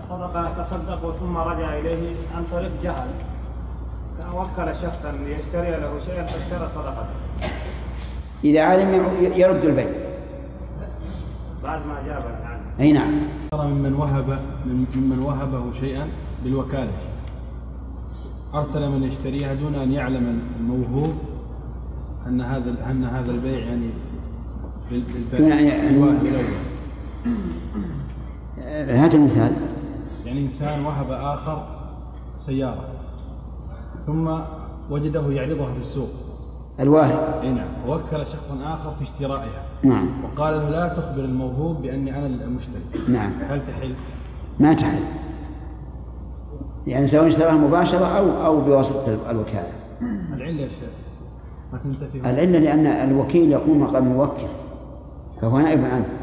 صدقة تصدق ثم رجع إليه عن طريق جهل، وكل شخصا ليشتري له شيئا فاشترى صدقة. إذا علم يرد البيع بعد ما جاب عنه. أي نعم. ممن وهبه شيئا بالوكالة أرسل من يشتريها دون أن يعلم الموهوب أن هذا البيع يعني بالواهب الأول. هات المثال. يعني إنسان وهب آخر سيارة ثم وجده يعرضها في السوق الواهب. نعم. ووكل شخصا آخر في اشترائها. نعم. وقال له لا تخبر الموهوب بأني أنا المشتري. نعم. هل تحل؟ ما تحل، يعني سواء اشتراها مباشرة أو بواسطة الوكالة. العلة يا شيخ ما تنتفي. العلة لأن الوكيل يقوم مقام الموكل فهو نائب عنه.